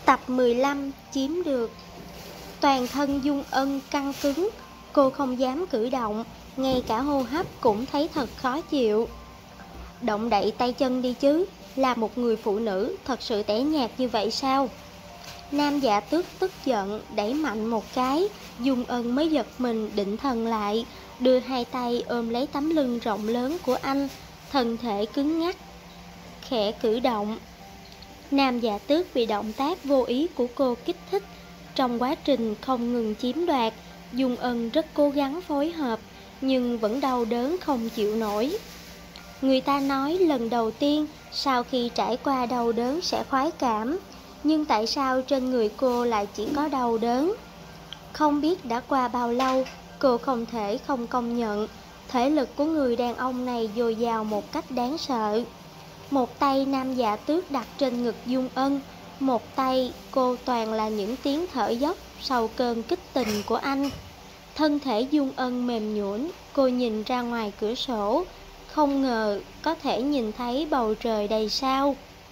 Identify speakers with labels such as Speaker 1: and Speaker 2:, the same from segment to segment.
Speaker 1: Tập 15 chiếm được. Toàn thân Dung Ân căng cứng, cô không dám cử động, ngay cả hô hấp cũng thấy thật khó chịu. Động đậy tay chân đi chứ, là một người phụ nữ thật sự tẻ nhạt như vậy sao? Nam Dạ Tước tức giận đẩy mạnh một cái, Dung Ân mới giật mình định thần lại, đưa hai tay ôm lấy tấm lưng rộng lớn của anh, thân thể cứng ngắc, khẽ cử động. Nam Dạ Tước bị động tác vô ý của cô kích thích. Trong quá trình không ngừng chiếm đoạt, Dung Ân rất cố gắng phối hợp, nhưng vẫn đau đớn không chịu nổi. Người ta nói lần đầu tiên sau khi trải qua đau đớn sẽ khoái cảm, nhưng tại sao trên người cô lại chỉ có đau đớn? Không biết đã qua bao lâu, cô không thể không công nhận thể lực của người đàn ông này dồi dào một cách đáng sợ. Một tay Nam Dạ Tước đặt trên ngực Dung Ân, một tay cô toàn là những tiếng thở dốc sau cơn kích tình của anh. Thân thể Dung Ân mềm nhũn, cô nhìn ra ngoài cửa sổ, không ngờ có thể nhìn thấy bầu trời đầy sao.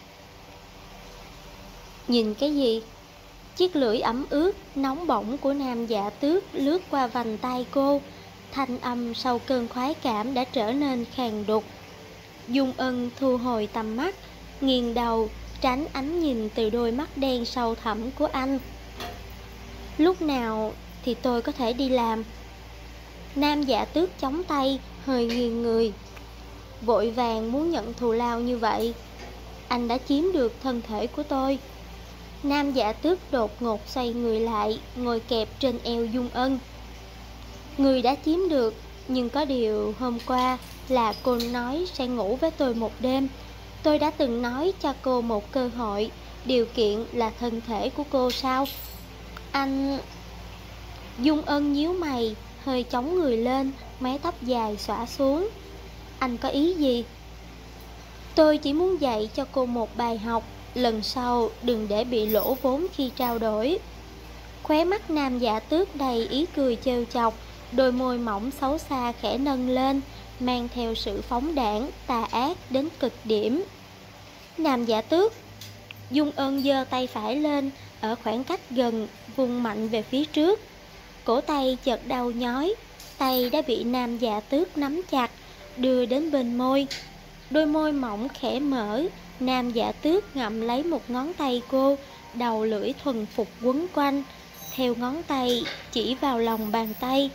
Speaker 1: Nhìn cái gì? Chiếc lưỡi ẩm ướt, nóng bỏng của Nam Dạ Tước lướt qua vành tay cô, thanh âm sau cơn khoái cảm đã trở nên khàn đục. Dung Ân thu hồi tầm mắt, nghiêng đầu, tránh ánh nhìn từ đôi mắt đen sâu thẳm của anh. Lúc nào thì tôi có thể đi làm? Nam Dạ Tước chống tay, hơi nghiêng người, vội vàng muốn nhận thù lao như vậy. Anh đã chiếm được thân thể của tôi. Nam Dạ Tước đột ngột xoay người lại, ngồi kẹp trên eo Dung Ân. Người đã chiếm được, nhưng có điều hôm qua là cô nói sẽ ngủ với tôi một đêm. Tôi đã từng nói cho cô một cơ hội, điều kiện là thân thể của cô sao? Anh... Dung Ân nhíu mày, hơi chống người lên, mái tóc dài xõa xuống. Anh có ý gì? Tôi chỉ muốn dạy cho cô một bài học, lần sau đừng để bị lỗ vốn khi trao đổi. Khóe mắt Nam Dạ Tước đầy ý cười trêu chọc, đôi môi mỏng xấu xa khẽ nâng lên, mang theo sự phóng đãng, tà ác đến cực điểm. Nam Dạ Tước. Dung Ân giơ tay phải lên, ở khoảng cách gần, vung mạnh về phía trước. Cổ tay chợt đau nhói, tay đã bị Nam Dạ Tước nắm chặt, đưa đến bên môi. Đôi môi mỏng khẽ mở, Nam Dạ Tước ngậm lấy một ngón tay cô, đầu lưỡi thuần phục quấn quanh, theo ngón tay chỉ vào lòng bàn tay.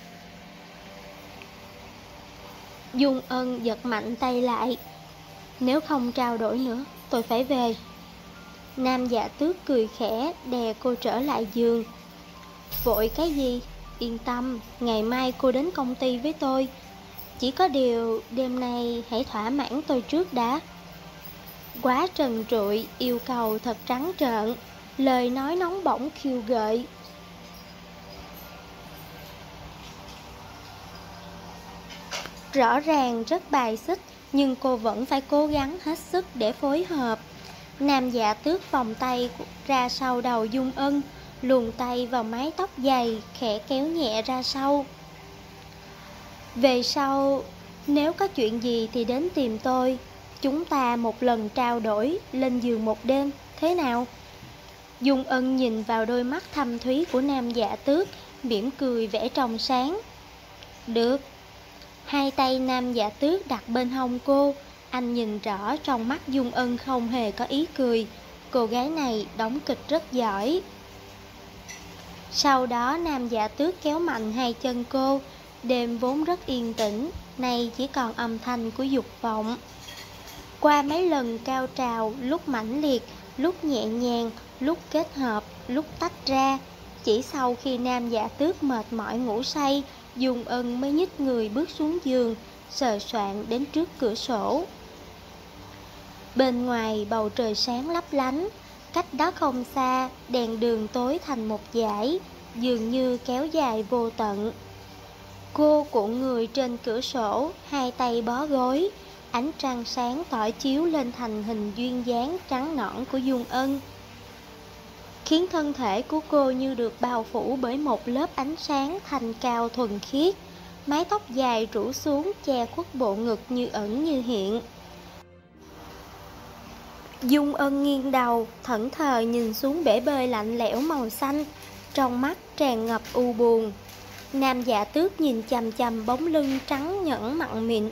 Speaker 1: Dung Ân giật mạnh tay lại. Nếu không trao đổi nữa, tôi phải về. Nam Dạ Tước cười khẽ, đè cô trở lại giường. Vội cái gì? Yên tâm, ngày mai cô đến công ty với tôi. Chỉ có điều đêm nay hãy thỏa mãn tôi trước đã. Quá trần trụi, yêu cầu thật trắng trợn, lời nói nóng bỏng khiêu gợi. Rõ ràng rất bài xích, nhưng cô vẫn phải cố gắng hết sức để phối hợp. Nam Dạ Tước vòng tay ra sau đầu Dung Ân, luồn tay vào mái tóc dày, khẽ kéo nhẹ ra sau. Về sau, nếu có chuyện gì thì đến tìm tôi. Chúng ta một lần trao đổi, lên giường một đêm, thế nào? Dung Ân nhìn vào đôi mắt thâm thúy của Nam Dạ Tước, mỉm cười vẻ trong sáng. Được. Hai tay Nam Dạ Tước đặt bên hông cô, anh nhìn rõ trong mắt Dung Ân không hề có ý cười. Cô gái này đóng kịch rất giỏi. Sau đó Nam Dạ Tước kéo mạnh hai chân cô. Đêm vốn rất yên tĩnh, nay chỉ còn âm thanh của dục vọng. Qua mấy lần cao trào, lúc mãnh liệt, lúc nhẹ nhàng, lúc kết hợp, lúc tách ra. Chỉ sau khi Nam Dạ Tước mệt mỏi ngủ say, Dung Ân mới nhích người bước xuống giường, sờ soạng đến trước cửa sổ. Bên ngoài bầu trời sáng lấp lánh, cách đó không xa, đèn đường tối thành một dải, dường như kéo dài vô tận. Cô cuộn người trên cửa sổ, hai tay bó gối, ánh trăng sáng tỏa chiếu lên thành hình duyên dáng trắng nõn của Dung Ân, khiến thân thể của cô như được bao phủ bởi một lớp ánh sáng thanh cao thuần khiết. Mái tóc dài rủ xuống che khuất bộ ngực như ẩn như hiện. Dung Ân nghiêng đầu, thẫn thờ nhìn xuống bể bơi lạnh lẽo màu xanh, trong mắt tràn ngập u buồn. Nam Dạ Tước nhìn chằm chằm bóng lưng trắng nhẵn mặn mịn.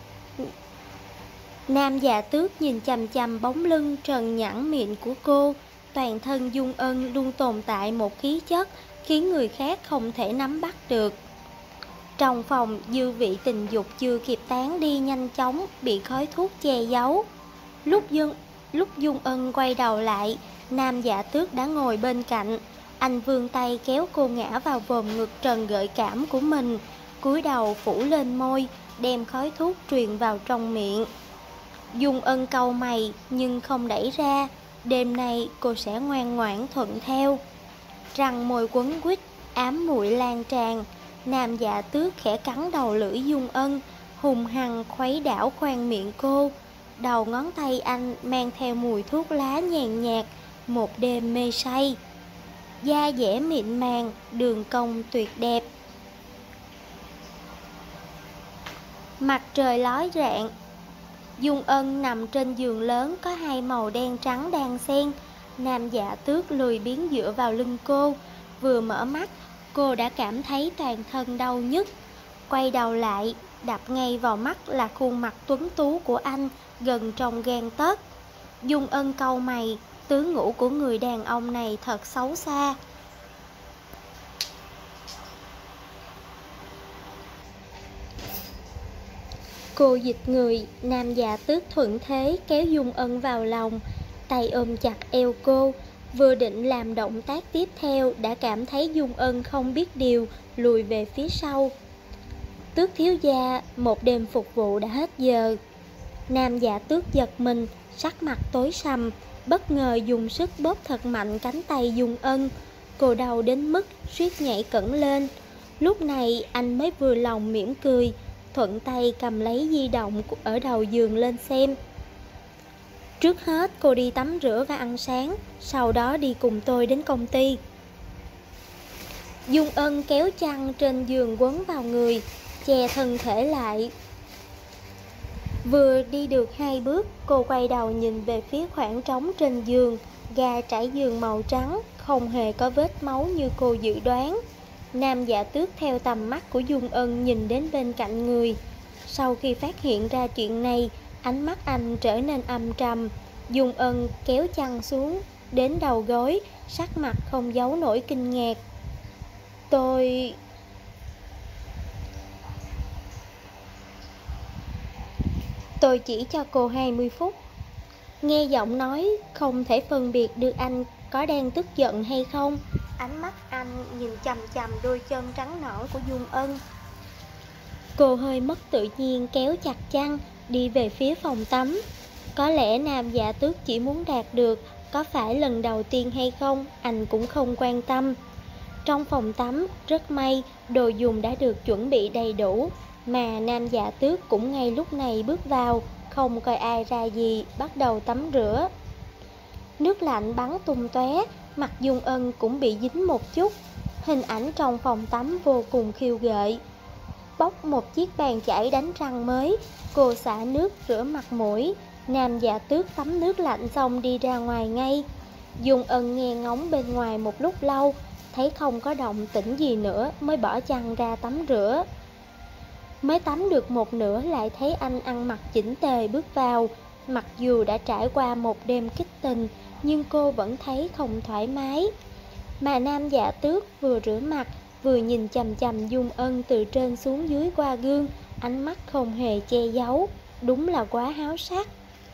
Speaker 1: Nam Dạ Tước nhìn chằm chằm bóng lưng trần nhẵn mịn của cô. Toàn thân Dung Ân luôn tồn tại một khí chất khiến người khác không thể nắm bắt được. Trong phòng, dư vị tình dục chưa kịp tán đi nhanh chóng bị khói thuốc che giấu. Lúc Dung Ân quay đầu lại, Nam Dạ Tước đã ngồi bên cạnh. Anh vươn tay kéo cô ngã vào vòm ngực trần gợi cảm của mình, cúi đầu phủ lên môi, đem khói thuốc truyền vào trong miệng. Dung Ân cau mày nhưng không đẩy ra. Đêm nay cô sẽ ngoan ngoãn thuận theo. Răng môi quấn quýt, ám muội lan tràn. Nam Dạ Tước khẽ cắn đầu lưỡi Dung Ân, hùng hăng khuấy đảo khoang miệng cô. Đầu ngón tay anh mang theo mùi thuốc lá nhàn nhạt, một đêm mê say. Da dẻ mịn màng, đường cong tuyệt đẹp. Mặt trời ló rạng. Dung Ân nằm trên giường lớn có hai màu đen trắng đan xen. Nam Dạ Tước lười biếng dựa vào lưng cô. Vừa mở mắt, cô đã cảm thấy toàn thân đau nhức. Quay đầu lại, đập ngay vào mắt là khuôn mặt tuấn tú của anh, gần trong gang tấc. Dung Ân cau mày, tướng ngũ của người đàn ông này thật xấu xa. Cô dịch người, Nam Dạ Tước thuận thế kéo Dung Ân vào lòng, tay ôm chặt eo cô. Vừa định làm động tác tiếp theo đã cảm thấy Dung Ân không biết điều, lùi về phía sau. Tước thiếu gia, một đêm phục vụ đã hết giờ. Nam Dạ Tước giật mình, sắc mặt tối sầm, bất ngờ dùng sức bóp thật mạnh cánh tay Dung Ân. Cô đau đến mức suýt nhảy cẫng lên. Lúc này anh mới vừa lòng mỉm cười, thuận tay cầm lấy di động ở đầu giường lên xem. Trước hết cô đi tắm rửa và ăn sáng, sau đó đi cùng tôi đến công ty. Dung Ân kéo chăn trên giường quấn vào người, che thân thể lại. Vừa đi được 2 bước, cô quay đầu nhìn về phía khoảng trống trên giường. Ga trải giường màu trắng, không hề có vết máu như cô dự đoán. Nam Dạ Tước theo tầm mắt của Dung Ân nhìn đến bên cạnh người. Sau khi phát hiện ra chuyện này, ánh mắt anh trở nên âm trầm. Dung Ân kéo chăn xuống đến đầu gối, sắc mặt không giấu nổi kinh ngạc. Tôi chỉ cho cô 20 phút. Nghe giọng nói không thể phân biệt được anh có đang tức giận hay không. Ánh mắt anh nhìn chằm chằm đôi chân trắng nõn của Dung Ân. Cô hơi mất tự nhiên kéo chặt chăn, đi về phía phòng tắm. Có lẽ Nam Dạ Tước chỉ muốn đạt được có phải lần đầu tiên hay không, anh cũng không quan tâm. Trong phòng tắm, rất may, đồ dùng đã được chuẩn bị đầy đủ, mà Nam Dạ Tước cũng ngay lúc này bước vào, không coi ai ra gì, bắt đầu tắm rửa. Nước lạnh bắn tung tóe, mặt Dung Ân cũng bị dính một chút. Hình ảnh trong phòng tắm vô cùng khiêu gợi. Bóc một chiếc bàn chải đánh răng mới, cô xả nước rửa mặt mũi. Nam Dạ Tước tắm nước lạnh xong đi ra ngoài ngay. Dung Ân nghe ngóng bên ngoài một lúc lâu, thấy không có động tĩnh gì nữa mới bỏ chăn ra tắm rửa. Mới tắm được một nửa lại thấy anh ăn mặc chỉnh tề bước vào. Mặc dù đã trải qua một đêm kích tình, nhưng cô vẫn thấy không thoải mái. Mà Nam Dạ Tước vừa rửa mặt, vừa nhìn chằm chằm Dung Ân từ trên xuống dưới qua gương, ánh mắt không hề che giấu, đúng là quá háo sắc.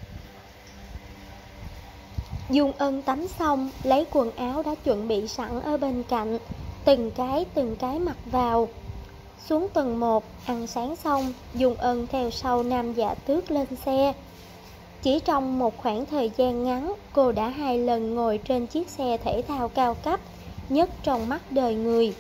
Speaker 1: Dung Ân tắm xong, lấy quần áo đã chuẩn bị sẵn ở bên cạnh, từng cái mặc vào. Xuống tầng 1, ăn sáng xong, Dung Ân theo sau Nam Dạ Tước lên xe. Chỉ trong một khoảng thời gian ngắn, cô đã 2 lần ngồi trên chiếc xe thể thao cao cấp, nhất trong mắt đời người.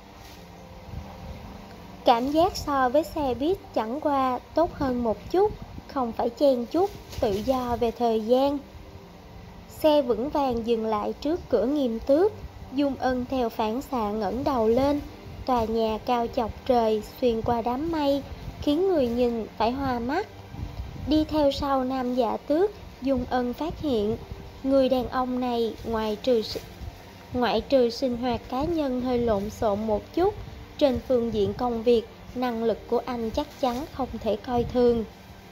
Speaker 1: Cảm giác so với xe buýt chẳng qua tốt hơn một chút, không phải chen chúc, tự do về thời gian. Xe vững vàng dừng lại trước cửa Nghiêm Tước. Dung Ân theo phản xạ ngẩng đầu lên. Tòa nhà cao chọc trời xuyên qua đám mây, khiến người nhìn phải hoa mắt. Đi theo sau Nam Dạ Tước, Dung Ân phát hiện người đàn ông này ngoại trừ sinh hoạt cá nhân hơi lộn xộn một chút, trên phương diện công việc, năng lực của anh chắc chắn không thể coi thường.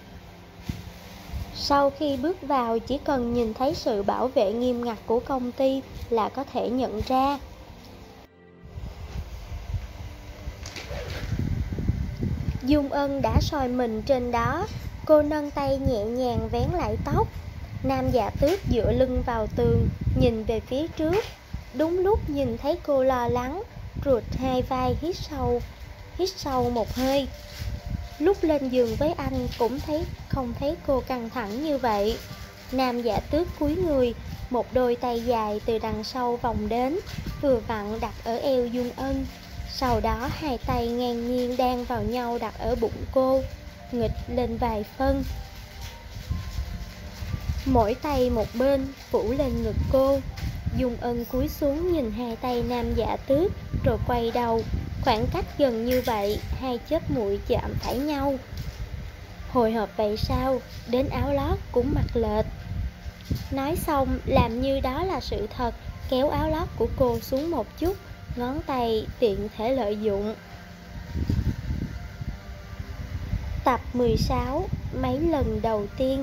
Speaker 1: Sau khi bước vào, chỉ cần nhìn thấy sự bảo vệ nghiêm ngặt của công ty là có thể nhận ra. Dung Ân đã soi mình trên đó, cô nâng tay nhẹ nhàng vén lại tóc. Nam Dạ Tước dựa lưng vào tường, nhìn về phía trước. Đúng lúc nhìn thấy cô lo lắng, ruột hai vai hít sâu một hơi. Lúc lên giường với anh cũng không thấy cô căng thẳng như vậy. Nam Dạ Tước cúi người, một đôi tay dài từ đằng sau vòng đến, vừa vặn đặt ở eo Dung Ân. Sau đó hai tay ngang nhiên đan vào nhau đặt ở bụng cô, nghịch lên vài phân. Mỗi tay một bên phủ lên ngực cô. Dung Ân cúi xuống nhìn hai tay Nam Dạ Tước, rồi quay đầu. Khoảng cách gần như vậy, hai chớp muội chạm phải nhau. Hồi hộp vậy sao, đến áo lót cũng mặc lệch. Nói xong, làm như đó là sự thật, kéo áo lót của cô xuống một chút, ngón tay tiện thể lợi dụng. Tập 16, mấy lần đầu tiên.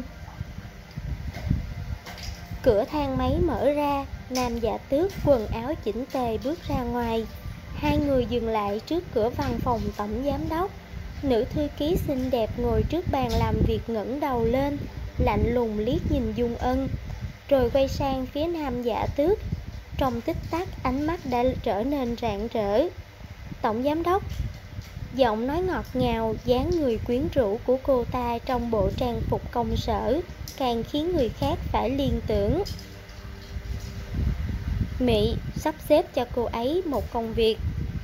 Speaker 1: Cửa thang máy mở ra, Nam Dạ Tước quần áo chỉnh tề bước ra ngoài. Hai người dừng lại trước cửa văn phòng tổng giám đốc. Nữ thư ký xinh đẹp ngồi trước bàn làm việc ngẩng đầu lên, lạnh lùng liếc nhìn Dung Ân, rồi quay sang phía Nam Dạ Tước. Trong tích tắc ánh mắt đã trở nên rạng rỡ. Tổng giám đốc. Giọng nói ngọt ngào, dáng người quyến rũ của cô ta trong bộ trang phục công sở càng khiến người khác phải liên tưởng. Mị sắp xếp cho cô ấy một công việc.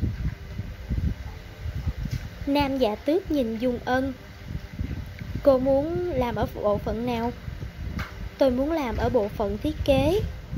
Speaker 1: Nam Dạ Tước nhìn Dung Ân. Cô muốn làm ở bộ phận nào? Tôi muốn làm ở bộ phận thiết kế.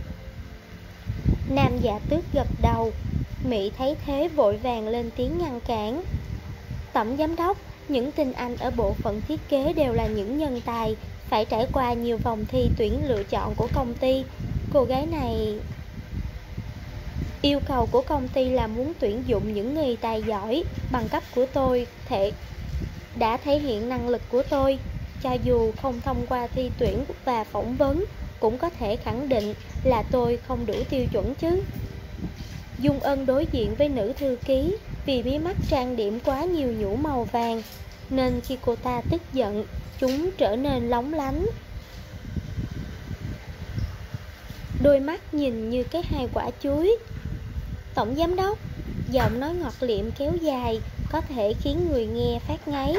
Speaker 1: Nam Dạ Tước gật đầu. Mị thấy thế vội vàng lên tiếng ngăn cản. Tổng giám đốc, những tinh anh ở bộ phận thiết kế đều là những nhân tài, phải trải qua nhiều vòng thi tuyển lựa chọn của công ty. Cô gái này... Yêu cầu của công ty là muốn tuyển dụng những người tài giỏi. Bằng cấp của tôi đã thể hiện năng lực của tôi. Cho dù không thông qua thi tuyển và phỏng vấn, cũng có thể khẳng định là tôi không đủ tiêu chuẩn chứ. Dung Ân đối diện với nữ thư ký. Vì mí mắt trang điểm quá nhiều nhũ màu vàng, nên khi cô ta tức giận, chúng trở nên lóng lánh. Đôi mắt nhìn như cái hai quả chuối. Tổng giám đốc, giọng nói ngọt liệm kéo dài, có thể khiến người nghe phát ngáy.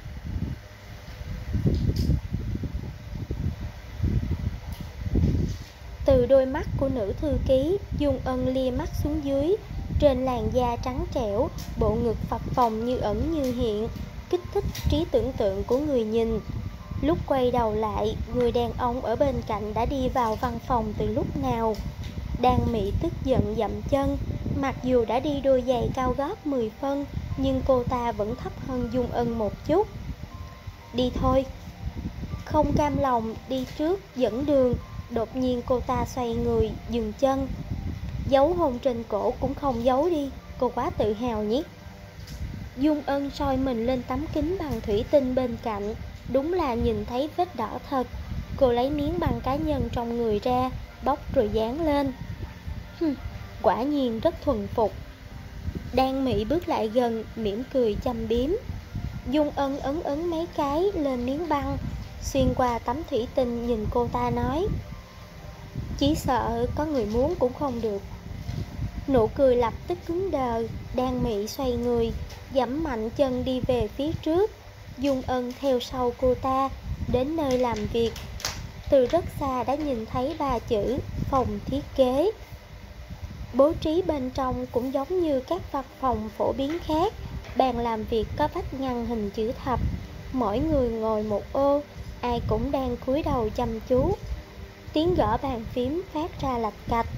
Speaker 1: Từ đôi mắt của nữ thư ký, Dung Ân lia mắt xuống dưới. Trên làn da trắng trẻo, bộ ngực phập phồng như ẩn như hiện, kích thích trí tưởng tượng của người nhìn. Lúc quay đầu lại, người đàn ông ở bên cạnh đã đi vào văn phòng từ lúc nào. Đan Mị tức giận dậm chân. Mặc dù đã đi đôi giày cao gót 10 phân, nhưng cô ta vẫn thấp hơn Dung Ân một chút. Đi thôi. Không cam lòng đi trước dẫn đường, đột nhiên cô ta xoay người, dừng chân. Dấu hôn trên cổ cũng không giấu đi, cô quá tự hào nhỉ. Dung Ân soi mình lên tấm kính bằng thủy tinh bên cạnh, đúng là nhìn thấy vết đỏ thật. Cô lấy miếng băng cá nhân trong người ra, bóc rồi dán lên. Quả nhiên rất thuần phục. Đan Mị bước lại gần, mỉm cười châm biếm. Dung Ân ấn ấn mấy cái lên miếng băng, xuyên qua tấm thủy tinh nhìn cô ta nói: chỉ sợ có người muốn cũng không được. Nụ cười lập tức cứng đờ. Đan Mị xoay người, giẫm mạnh chân đi về phía trước. Dung Ân theo sau cô ta, đến nơi làm việc. Từ rất xa đã nhìn thấy 3 chữ phòng thiết kế. Bố trí bên trong cũng giống như các văn phòng phổ biến khác. Bàn làm việc có vách ngăn hình chữ thập, mỗi người ngồi một ô, ai cũng đang cúi đầu chăm chú. Tiếng gõ bàn phím phát ra lạch cạch.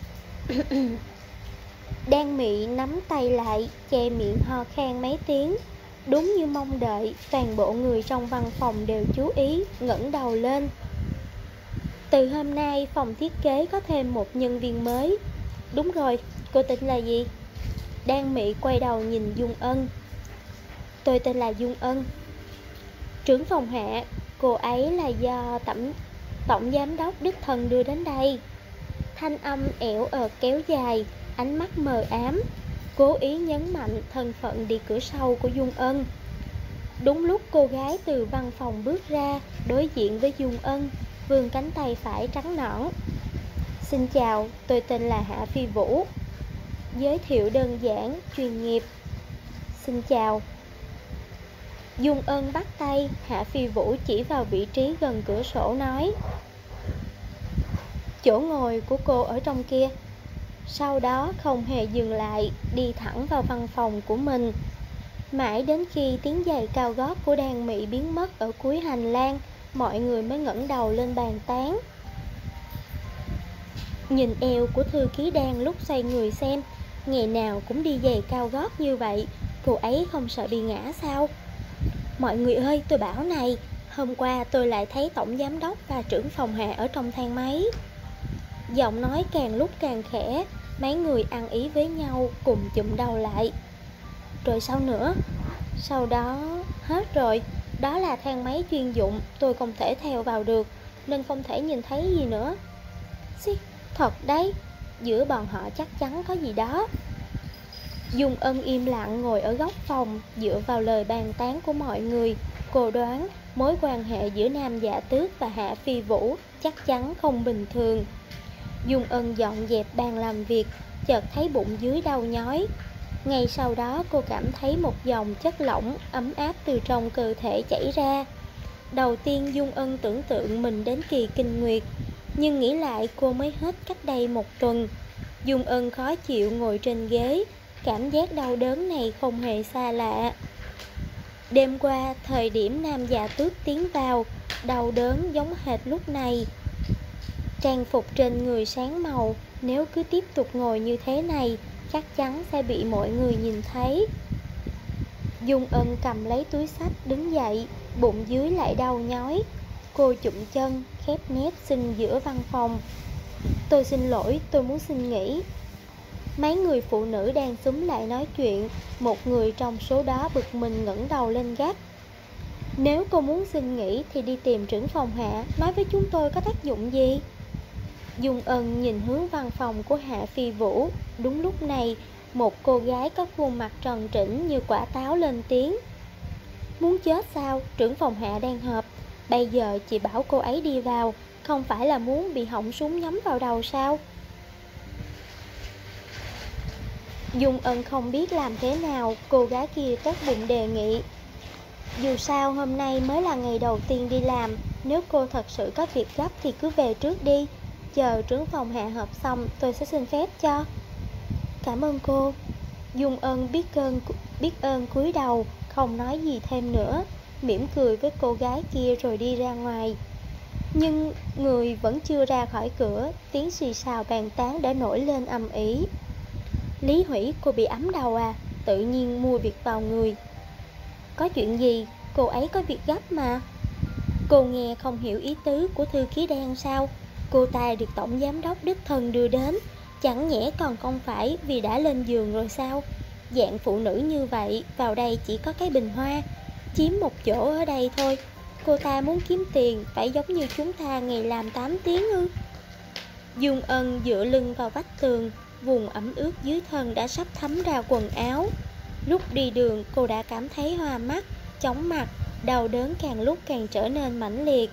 Speaker 1: Đan Mị nắm tay lại, che miệng ho khan mấy tiếng. Đúng như mong đợi, toàn bộ người trong văn phòng đều chú ý, ngẩng đầu lên. Từ hôm nay phòng thiết kế có thêm một nhân viên mới. Đúng rồi, cô tên là gì? Đan Mị quay đầu nhìn Dung Ân. Tôi tên là Dung Ân. Trưởng phòng Hạ, cô ấy là do tổng giám đốc đích thân đưa đến đây. Thanh âm ẻo ợt kéo dài, ánh mắt mờ ám, cố ý nhấn mạnh thân phận đi cửa sau của Dung Ân. Đúng lúc cô gái từ văn phòng bước ra, đối diện với Dung Ân, vươn cánh tay phải trắng nõn. Xin chào, tôi tên là Hạ Phi Vũ. Giới thiệu đơn giản, chuyên nghiệp. Xin chào. Dung Ân bắt tay, Hạ Phi Vũ chỉ vào vị trí gần cửa sổ nói: chỗ ngồi của cô ở trong kia. Sau đó không hề dừng lại, đi thẳng vào văn phòng của mình. Mãi đến khi tiếng giày cao gót của Đan Mị biến mất ở cuối hành lang, mọi người mới ngẩng đầu lên bàn tán. Nhìn eo của thư ký Đan lúc xoay người xem, ngày nào cũng đi giày cao gót như vậy, cô ấy không sợ bị ngã sao? Mọi người ơi, tôi bảo này, hôm qua tôi lại thấy tổng giám đốc và trưởng phòng Hạ ở trong thang máy. Giọng nói càng lúc càng khẽ, mấy người ăn ý với nhau cùng chụm đầu lại. Rồi sao nữa? Sau đó hết rồi, đó là thang máy chuyên dụng, tôi không thể theo vào được, nên không thể nhìn thấy gì nữa. Xí, thật đấy, giữa bọn họ chắc chắn có gì đó. Dung Ân im lặng ngồi ở góc phòng, dựa vào lời bàn tán của mọi người. Cô đoán mối quan hệ giữa Nam Dạ Tước và Hạ Phi Vũ chắc chắn không bình thường. Dung Ân dọn dẹp bàn làm việc, chợt thấy bụng dưới đau nhói. Ngay sau đó cô cảm thấy một dòng chất lỏng ấm áp từ trong cơ thể chảy ra. Đầu tiên Dung Ân tưởng tượng mình đến kỳ kinh nguyệt, nhưng nghĩ lại cô mới hết cách đây một tuần. Dung Ân khó chịu ngồi trên ghế, cảm giác đau đớn này không hề xa lạ. Đêm qua, thời điểm Nam Dạ Tước tiến vào, đau đớn giống hệt lúc này. Trang phục trên người sáng màu, nếu cứ tiếp tục ngồi như thế này, chắc chắn sẽ bị mọi người nhìn thấy. Dung Ân cầm lấy túi xách đứng dậy, bụng dưới lại đau nhói. Cô chụm chân, khép nép xin giữa văn phòng. Tôi xin lỗi, tôi muốn xin nghỉ. Mấy người phụ nữ đang xúm lại nói chuyện, một người trong số đó bực mình ngẩng đầu lên gắt. Nếu cô muốn xin nghỉ thì đi tìm trưởng phòng Hạ, nói với chúng tôi có tác dụng gì? Dung Ân nhìn hướng văn phòng của Hạ Phi Vũ. Đúng lúc này, một cô gái có khuôn mặt tròn trĩnh như quả táo lên tiếng. Muốn chết sao? Trưởng phòng Hạ đang họp. Bây giờ chị bảo cô ấy đi vào, không phải là muốn bị họng súng nhắm vào đầu sao? Dung Ân không biết làm thế nào, cô gái kia tốt bụng đề nghị. Dù sao hôm nay mới là ngày đầu tiên đi làm, nếu cô thật sự có việc gấp thì cứ về trước đi. Chờ trưởng phòng Hạ họp xong tôi sẽ xin phép cho. Cảm ơn cô. Dung Ân biết ơn cúi đầu, không nói gì thêm nữa, mỉm cười với cô gái kia rồi đi ra ngoài. Nhưng người vẫn chưa ra khỏi cửa, tiếng xì xào bàn tán đã nổi lên ầm ĩ. Lý Hủy, cô bị ấm đầu à? Tự nhiên mua việc vào người. Có chuyện gì? Cô ấy có việc gấp mà. Cô nghe không hiểu ý tứ của thư ký Đan sao? Cô ta được tổng giám đốc đích thân đưa đến, chẳng nhẽ còn không phải vì đã lên giường rồi sao? Dạng phụ nữ như vậy, vào đây chỉ có cái bình hoa, chiếm một chỗ ở đây thôi. Cô ta muốn kiếm tiền, phải giống như chúng ta ngày làm 8 tiếng ư? Dung Ân dựa lưng vào vách tường, vùng ẩm ướt dưới thân đã sắp thấm ra quần áo. Lúc đi đường cô đã cảm thấy hoa mắt, chóng mặt, đau đớn càng lúc càng trở nên mãnh liệt.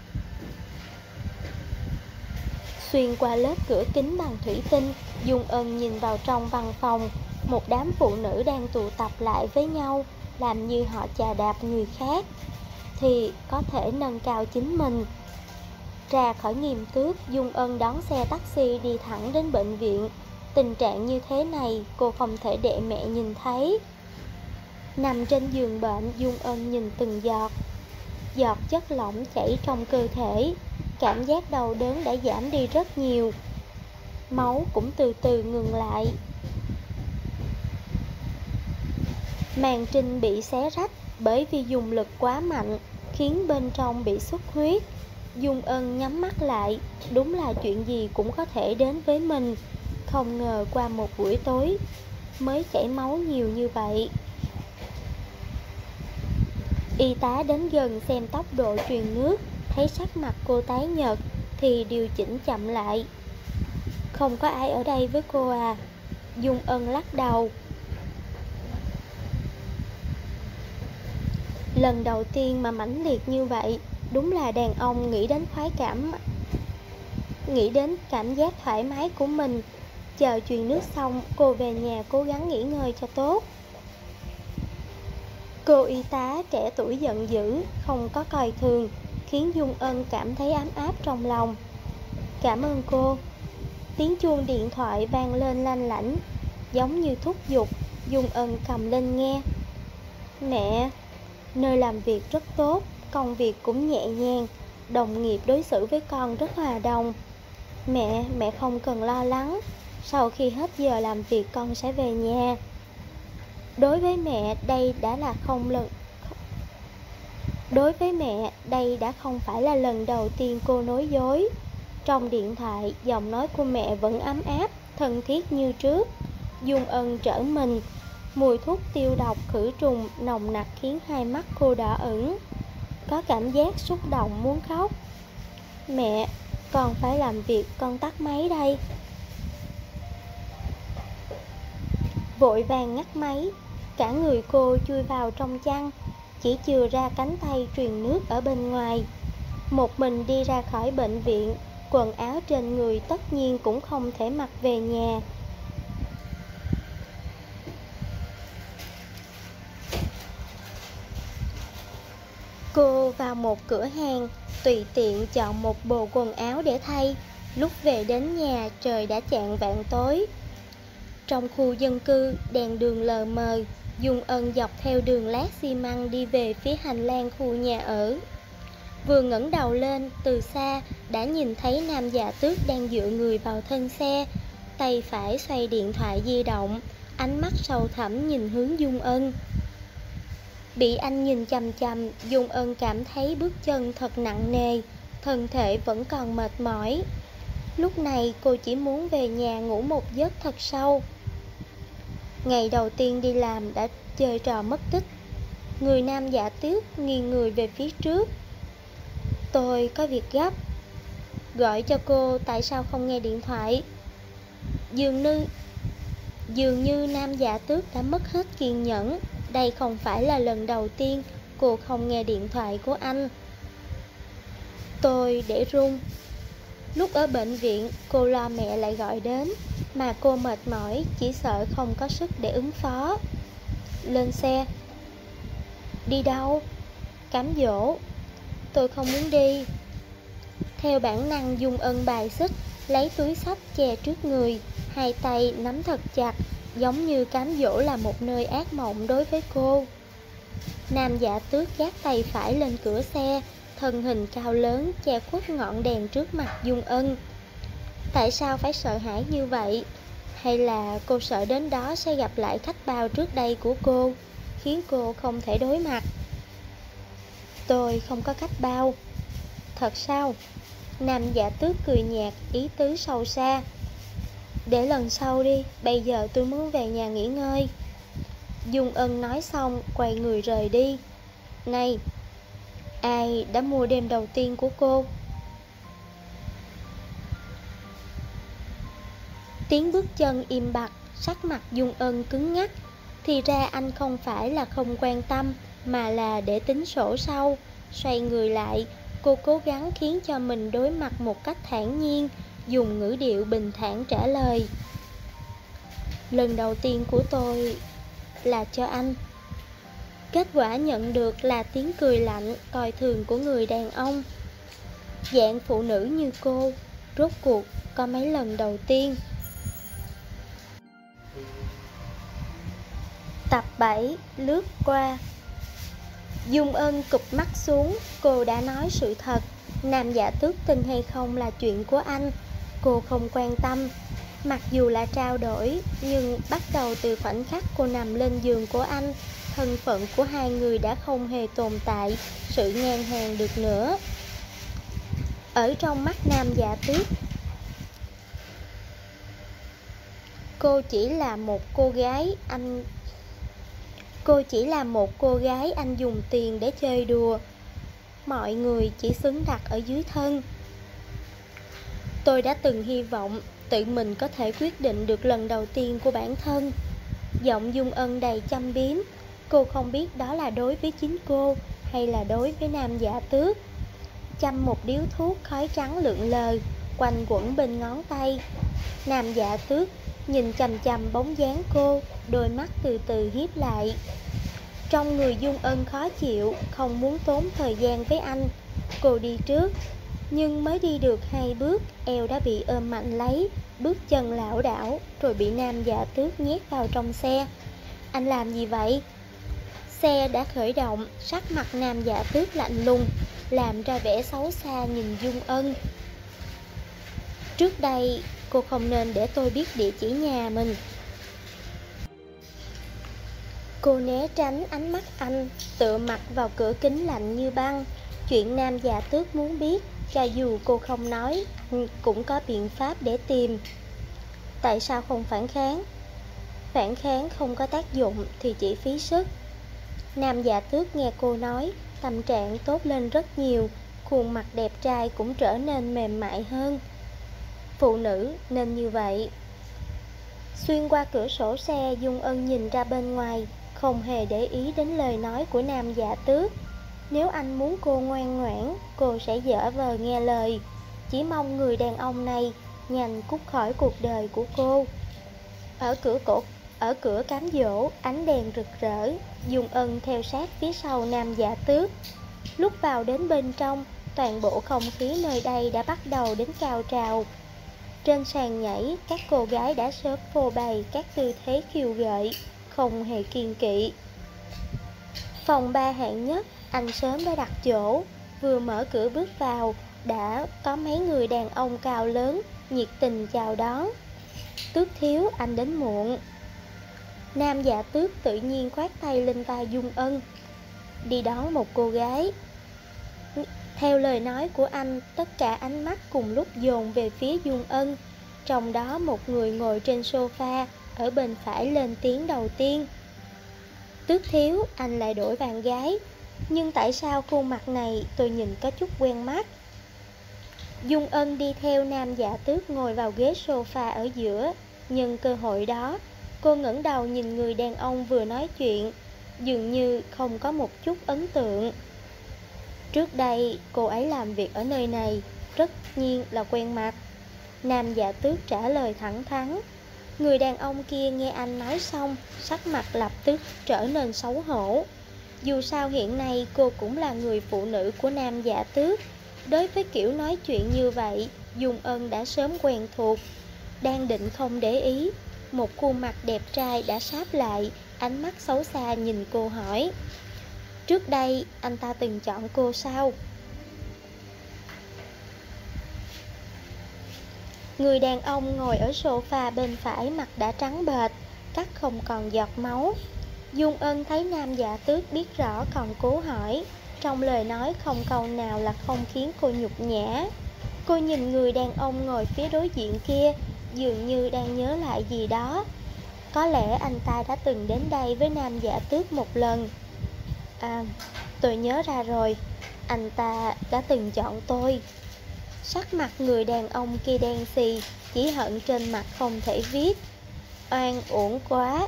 Speaker 1: Xuyên qua lớp cửa kính bằng thủy tinh, Dung Ân nhìn vào trong văn phòng. Một đám phụ nữ đang tụ tập lại với nhau, làm như họ chà đạp người khác thì có thể nâng cao chính mình. Ra khỏi Nghiêm Tước, Dung Ân đón xe taxi đi thẳng đến bệnh viện. Tình trạng như thế này cô không thể để mẹ nhìn thấy. Nằm trên giường bệnh, Dung Ân nhìn từng giọt chất lỏng chảy trong cơ thể. Cảm giác đau đớn đã giảm đi rất nhiều. Máu cũng từ từ ngừng lại. Màng trinh bị xé rách bởi vì dùng lực quá mạnh, khiến bên trong bị xuất huyết. Dung Ân nhắm mắt lại, đúng là chuyện gì cũng có thể đến với mình. Không ngờ qua một buổi tối mới chảy máu nhiều như vậy. Y tá đến gần xem tốc độ truyền nước, thấy sắc mặt cô tái nhợt thì điều chỉnh chậm lại. Không có ai ở đây với cô à? Dung Ân lắc đầu. Lần đầu tiên mà mãnh liệt như vậy, đúng là đàn ông nghĩ đến cảm giác thoải mái của mình. Chờ truyền nước xong, cô về nhà cố gắng nghỉ ngơi cho tốt. Cô y tá trẻ tuổi giận dữ, không có coi thường, khiến Dung Ân cảm thấy ấm áp trong lòng. Cảm ơn cô. Tiếng chuông điện thoại vang lên lanh lảnh, giống như thúc giục. Dung Ân cầm lên nghe. Mẹ, nơi làm việc rất tốt, công việc cũng nhẹ nhàng, đồng nghiệp đối xử với con rất hòa đồng. Mẹ không cần lo lắng, sau khi hết giờ làm việc con sẽ về nhà. Đối với mẹ đây đã không phải là lần đầu tiên cô nói dối. Trong điện thoại, giọng nói của mẹ vẫn ấm áp, thân thiết như trước. Dung Ân trở mình, mùi thuốc tiêu độc khử trùng nồng nặc khiến hai mắt cô đỏ ửng, có cảm giác xúc động muốn khóc. Mẹ, con phải làm việc, con tắt máy đây. Vội vàng ngắt máy, cả người cô chui vào trong chăn, chỉ chừa ra cánh tay truyền nước ở bên ngoài. Một mình đi ra khỏi bệnh viện, quần áo trên người tất nhiên cũng không thể mặc về nhà. Cô vào một cửa hàng, tùy tiện chọn một bộ quần áo để thay. Lúc về đến nhà, trời đã chạng vạng tối. Trong khu dân cư, đèn đường lờ mờ. Dung Ân dọc theo đường lát xi măng đi về phía hành lang khu nhà ở. Vừa ngẩng đầu lên, từ xa đã nhìn thấy Nam Dạ Tước đang dựa người vào thân xe, tay phải xoay điện thoại di động, ánh mắt sâu thẳm nhìn hướng Dung Ân. Bị anh nhìn chằm chằm, Dung Ân cảm thấy bước chân thật nặng nề, thân thể vẫn còn mệt mỏi. Lúc này cô chỉ muốn về nhà ngủ một giấc thật sâu. Ngày đầu tiên đi làm đã chơi trò mất tích. Người Nam Dạ Tước nghiêng người về phía trước. Tôi có việc gấp. Gọi cho cô, tại sao không nghe điện thoại? Dường như Nam Dạ Tước đã mất hết kiên nhẫn. Đây không phải là lần đầu tiên cô không nghe điện thoại của anh. Tôi để rung. Lúc ở bệnh viện, cô lo mẹ lại gọi đến, mà cô mệt mỏi, chỉ sợ không có sức để ứng phó. Lên xe. Đi đâu? Cám dỗ. Tôi không muốn đi. Theo bản năng, Dung Ân bài xích, lấy túi xách che trước người, hai tay nắm thật chặt, giống như cám dỗ là một nơi ác mộng đối với cô. Nam Dạ Tước gác tay phải lên cửa xe, thân hình cao lớn che khuất ngọn đèn trước mặt Dung Ân. Tại sao phải sợ hãi như vậy? Hay là cô sợ đến đó sẽ gặp lại khách bao trước đây của cô, khiến cô không thể đối mặt? Tôi không có khách bao. Thật sao? Nam Dạ Tước cười nhạt, ý tứ sâu xa. Để lần sau đi, bây giờ tôi muốn về nhà nghỉ ngơi. Dung Ân nói xong, quay người rời đi. Này, ai đã mua đêm đầu tiên của cô? Tiếng bước chân im bặt, sắc mặt Dung Ân cứng ngắc. Thì ra anh không phải là không quan tâm, mà là để tính sổ sau. Xoay người lại, cô cố gắng khiến cho mình đối mặt một cách thản nhiên, dùng ngữ điệu bình thản trả lời. Lần đầu tiên của tôi là cho anh. Kết quả nhận được là tiếng cười lạnh, coi thường của người đàn ông. Dạng phụ nữ như cô, rốt cuộc có mấy lần đầu tiên. Tập 7 lướt qua. Dung Ân cụp mắt xuống, cô đã nói sự thật. Nam Dạ Tước tin hay không là chuyện của anh, cô không quan tâm. Mặc dù là trao đổi, nhưng bắt đầu từ khoảnh khắc cô nằm lên giường của anh, thân phận của hai người đã không hề tồn tại sự ngang hàng được nữa. Ở trong mắt Nam Dạ Tước, cô chỉ là một cô gái anh dùng tiền để chơi đùa. Mọi người chỉ xứng đặt ở dưới thân. Tôi đã từng hy vọng tự mình có thể quyết định được lần đầu tiên của bản thân. Giọng Dung Ân đầy châm biếm. Cô không biết đó là đối với chính cô hay là đối với Nam Dạ Tước. Châm một điếu thuốc khói trắng lượn lờ quanh quẩn bên ngón tay. Nam Dạ Tước nhìn chằm chằm bóng dáng cô, đôi mắt từ từ híp lại. Trong người Dung Ân khó chịu, không muốn tốn thời gian với anh. Cô đi trước, nhưng mới đi được 2 bước, eo đã bị ôm mạnh lấy, bước chân lảo đảo, rồi bị Nam Dạ Tước nhét vào trong xe. Anh làm gì vậy? Xe đã khởi động, sắc mặt Nam Dạ Tước lạnh lùng, làm ra vẻ xấu xa nhìn Dung Ân. Trước đây, cô không nên để tôi biết địa chỉ nhà mình. Cô né tránh ánh mắt anh, tựa mặt vào cửa kính lạnh như băng. Chuyện Nam Dạ Tước muốn biết, cho dù cô không nói, cũng có biện pháp để tìm. Tại sao không phản kháng? Phản kháng không có tác dụng thì chỉ phí sức. Nam Dạ Tước nghe cô nói, tâm trạng tốt lên rất nhiều, khuôn mặt đẹp trai cũng trở nên mềm mại hơn. Phụ nữ nên như vậy. Xuyên qua cửa sổ xe, Dung Ân nhìn ra bên ngoài, không hề để ý đến lời nói của Nam Dạ Tước. Nếu anh muốn cô ngoan ngoãn, cô sẽ dở vờ nghe lời. Chỉ mong người đàn ông này nhanh cút khỏi cuộc đời của cô. Ở cửa cám dỗ, ánh đèn rực rỡ, Dung Ân theo sát phía sau Nam Dạ Tước. Lúc vào đến bên trong, toàn bộ không khí nơi đây đã bắt đầu đến cao trào. Trên sàn nhảy, các cô gái đã sớm phô bày các tư thế khiêu gợi, không hề kiêng kỵ. Phòng 3 hạng nhất, anh sớm đã đặt chỗ. Vừa mở cửa bước vào, đã có mấy người đàn ông cao lớn, nhiệt tình chào đón. Tước thiếu, anh đến muộn. Nam Dạ Tước tự nhiên khoát tay lên vai Dung Ân, đi đón một cô gái. Theo lời nói của anh, tất cả ánh mắt cùng lúc dồn về phía Dung Ân. Trong đó một người ngồi trên sofa, ở bên phải lên tiếng đầu tiên. Tước thiếu, anh lại đổi bạn gái. Nhưng tại sao khuôn mặt này tôi nhìn có chút quen mắt? Dung Ân đi theo Nam Dạ Tước ngồi vào ghế sofa ở giữa. Nhân cơ hội đó, cô ngẩng đầu nhìn người đàn ông vừa nói chuyện, dường như không có một chút ấn tượng. Trước đây, cô ấy làm việc ở nơi này, tất nhiên là quen mặt. Nam Dạ Tước trả lời thẳng thắn. Người đàn ông kia nghe anh nói xong, sắc mặt lập tức trở nên xấu hổ. Dù sao hiện nay cô cũng là người phụ nữ của Nam Dạ Tước. Đối với kiểu nói chuyện như vậy, Dung Ân đã sớm quen thuộc. Đang định không để ý, một khuôn mặt đẹp trai đã sáp lại, ánh mắt xấu xa nhìn cô hỏi. Trước đây, anh ta từng chọn cô sao? Người đàn ông ngồi ở sofa bên phải mặt đã trắng bệch, cắt không còn giọt máu. Dung Ân thấy Nam Dạ Tước biết rõ còn cố hỏi. Trong lời nói không câu nào là không khiến cô nhục nhã. Cô nhìn người đàn ông ngồi phía đối diện kia, dường như đang nhớ lại gì đó. Có lẽ anh ta đã từng đến đây với Nam Dạ Tước một lần. À, tôi nhớ ra rồi, anh ta đã từng chọn tôi. Sắc mặt người đàn ông kia đen xì, chỉ hận trên mặt không thể viết. Oan uổng quá.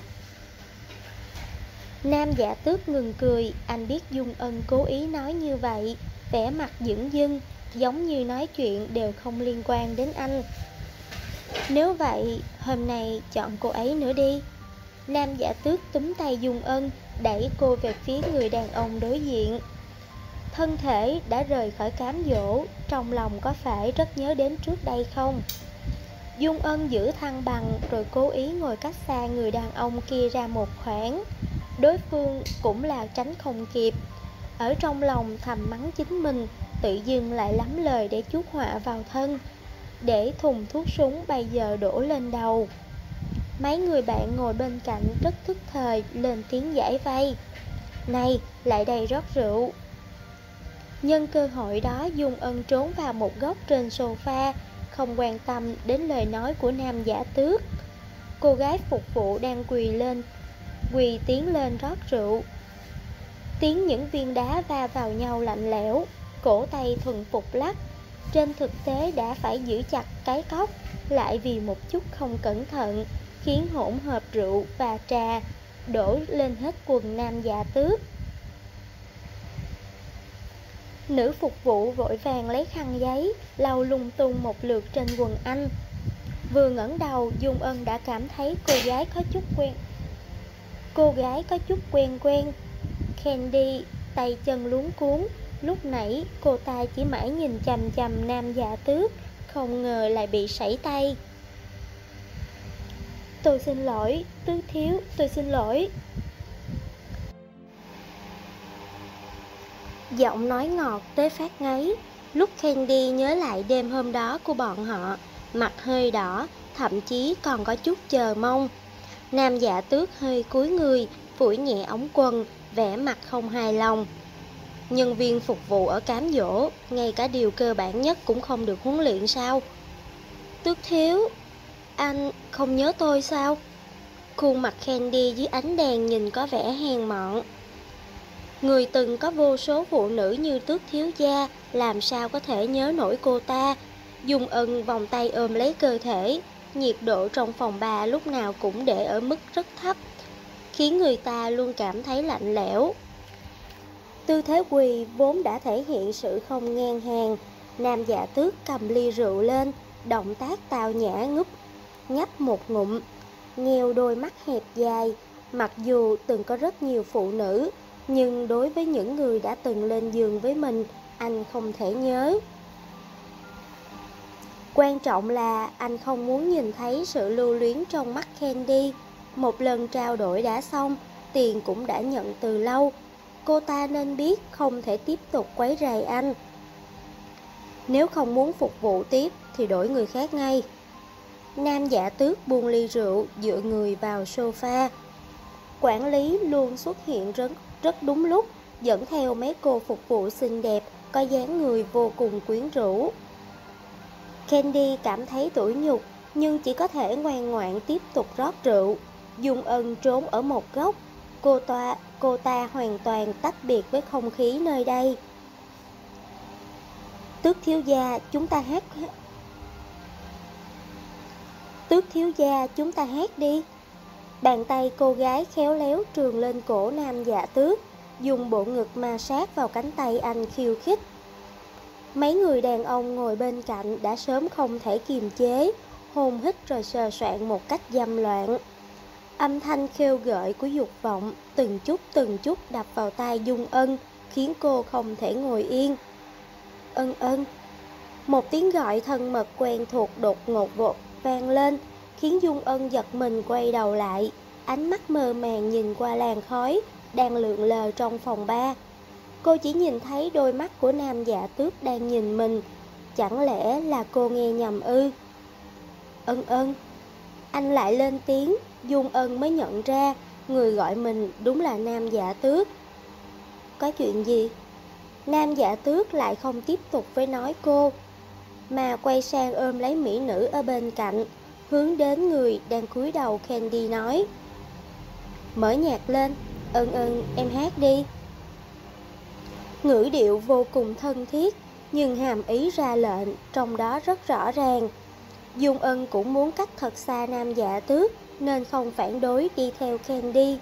Speaker 1: Nam Dạ Tước ngừng cười, anh biết Dung Ân cố ý nói như vậy, vẻ mặt dửng dưng, giống như nói chuyện đều không liên quan đến anh. Nếu vậy, hôm nay chọn cô ấy nữa đi. Nam Dạ Tước túm tay Dung Ân, đẩy cô về phía người đàn ông đối diện. Thân thể đã rời khỏi cám dỗ, trong lòng có phải rất nhớ đến trước đây không? Dung Ân giữ thăng bằng rồi cố ý ngồi cách xa người đàn ông kia ra một khoảng. Đối phương cũng là tránh không kịp. Ở trong lòng thầm mắng chính mình, tự dưng lại lắm lời để chuốc họa vào thân. Để thùng thuốc súng bây giờ đổ lên đầu. Mấy người bạn ngồi bên cạnh rất thức thời lên tiếng giải vây. Này, lại đây rót rượu. Nhân cơ hội đó, Dung Ân trốn vào một góc trên sofa, không quan tâm đến lời nói của nam giả tước. Cô gái phục vụ đang quỳ tiến lên rót rượu. Tiếng những viên đá va vào nhau lạnh lẽo, cổ tay thuần phục lắc. Trên thực tế đã phải giữ chặt cái cốc, lại vì một chút không cẩn thận khiến hỗn hợp rượu và trà đổ lên hết quần nam giả tước. Nữ phục vụ vội vàng lấy khăn giấy lau lung tung một lượt trên quần anh. Vừa ngẩng đầu, Dung Ân đã cảm thấy cô gái có chút quen quen. Candy tay chân luống cuống. Lúc nãy cô ta chỉ mãi nhìn chằm chằm nam giả tước, không ngờ lại bị sảy tay. Tôi xin lỗi, tước thiếu, tôi xin lỗi. Giọng nói ngọt tới phát ngấy. Lúc Candy nhớ lại đêm hôm đó của bọn họ, mặt hơi đỏ, thậm chí còn có chút chờ mong. Nam giả tước hơi cúi người, phủi nhẹ ống quần, vẻ mặt không hài lòng. Nhân viên phục vụ ở cám dỗ, ngay cả điều cơ bản nhất cũng không được huấn luyện sao? Tước thiếu, anh không nhớ tôi sao? Khuôn mặt Candy dưới ánh đèn nhìn có vẻ hèn mọn. Người từng có vô số phụ nữ như tước thiếu gia, làm sao có thể nhớ nổi cô ta? Dung Ân vòng tay ôm lấy cơ thể. Nhiệt độ trong phòng bar lúc nào cũng để ở mức rất thấp, khiến người ta luôn cảm thấy lạnh lẽo. Tư thế quỳ vốn đã thể hiện sự không ngang hàng. Nam giả tước cầm ly rượu lên, động tác tào nhã nhấp một ngụm, nheo đôi mắt hẹp dài. Mặc dù từng có rất nhiều phụ nữ, nhưng đối với những người đã từng lên giường với mình, anh không thể nhớ. Quan trọng là anh không muốn nhìn thấy sự lưu luyến trong mắt Candy. Một lần trao đổi đã xong, tiền cũng đã nhận từ lâu. Cô ta nên biết không thể tiếp tục quấy rầy anh. Nếu không muốn phục vụ tiếp thì đổi người khác ngay. Nam giả tước buông ly rượu, dựa người vào sofa. Quản lý luôn xuất hiện rất đúng lúc, dẫn theo mấy cô phục vụ xinh đẹp, có dáng người vô cùng quyến rũ. Candy cảm thấy tủi nhục, nhưng chỉ có thể ngoan ngoãn tiếp tục rót rượu. Dung Ân trốn ở một góc. Cô ta hoàn toàn tách biệt với không khí nơi đây. Tước thiếu gia, chúng ta hát đi. Bàn tay cô gái khéo léo trườn lên cổ nam dạ tước, dùng bộ ngực ma sát vào cánh tay anh khiêu khích. Mấy người đàn ông ngồi bên cạnh đã sớm không thể kiềm chế, hôn hít rồi sờ soạng một cách dâm loạn. Âm thanh kêu gợi của dục vọng từng chút đập vào tai Dung Ân, khiến cô không thể ngồi yên. Ân ân. Một tiếng gọi thân mật quen thuộc đột ngột vang lên, khiến Dung Ân giật mình quay đầu lại, ánh mắt mơ màng nhìn qua làn khói đang lượn lờ trong phòng bar. Cô chỉ nhìn thấy đôi mắt của nam dạ tước đang nhìn mình. Chẳng lẽ là cô nghe nhầm ư? Ân ân. Anh lại lên tiếng. Dung Ân mới nhận ra người gọi mình đúng là nam dạ tước. Có chuyện gì? Nam dạ tước lại không tiếp tục với nói cô, mà quay sang ôm lấy mỹ nữ ở bên cạnh, hướng đến người đang cúi đầu Candy nói: Mở nhạc lên, Ân ân em hát đi. Ngữ điệu vô cùng thân thiết, nhưng hàm ý ra lệnh trong đó rất rõ ràng. Dung Ân cũng muốn cách thật xa nam dạ tước, nên không phản đối đi theo Candy.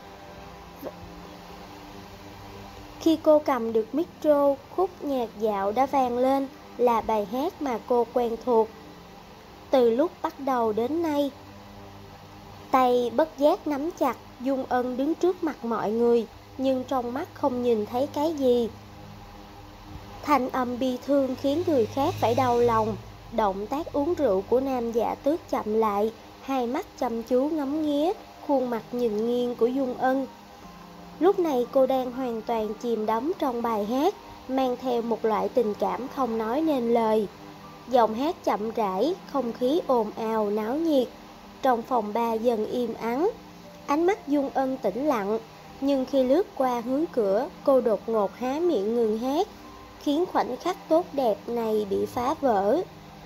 Speaker 1: Khi cô cầm được micro, khúc nhạc dạo đã vang lên, là bài hát mà cô quen thuộc từ lúc bắt đầu đến nay. Tay bất giác nắm chặt. Dung Ân đứng trước mặt mọi người, nhưng trong mắt không nhìn thấy cái gì. Thanh âm bi thương khiến người khác phải đau lòng. Động tác uống rượu của nam dạ tước chậm lại, hai mắt chăm chú ngắm nghía khuôn mặt nhìn nghiêng của Dung Ân. Lúc này cô đang hoàn toàn chìm đắm trong bài hát, mang theo một loại tình cảm không nói nên lời. Giọng hát chậm rãi, không khí ồn ào náo nhiệt. Trong phòng bar dần im ắng. Ánh mắt Dung Ân tĩnh lặng, nhưng khi lướt qua hướng cửa, cô đột ngột há miệng ngừng hát. khiến khoảnh khắc tốt đẹp này bị phá vỡ.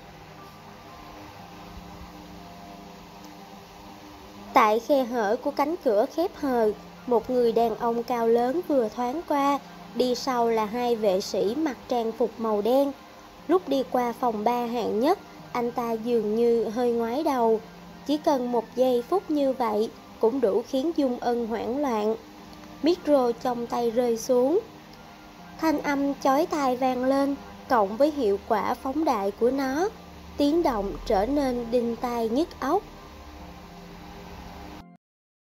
Speaker 1: Tại khe hở của cánh cửa khép hờ, một người đàn ông cao lớn vừa thoáng qua, đi sau là hai vệ sĩ mặc trang phục màu đen. Lúc đi qua phòng ba hạng nhất, anh ta dường như hơi ngoái đầu. Chỉ cần một giây phút như vậy cũng đủ khiến Dung Ân hoảng loạn. Micro trong tay rơi xuống. Thanh âm chói tai vang lên, cộng với hiệu quả phóng đại của nó, tiếng động trở nên đinh tai nhức óc.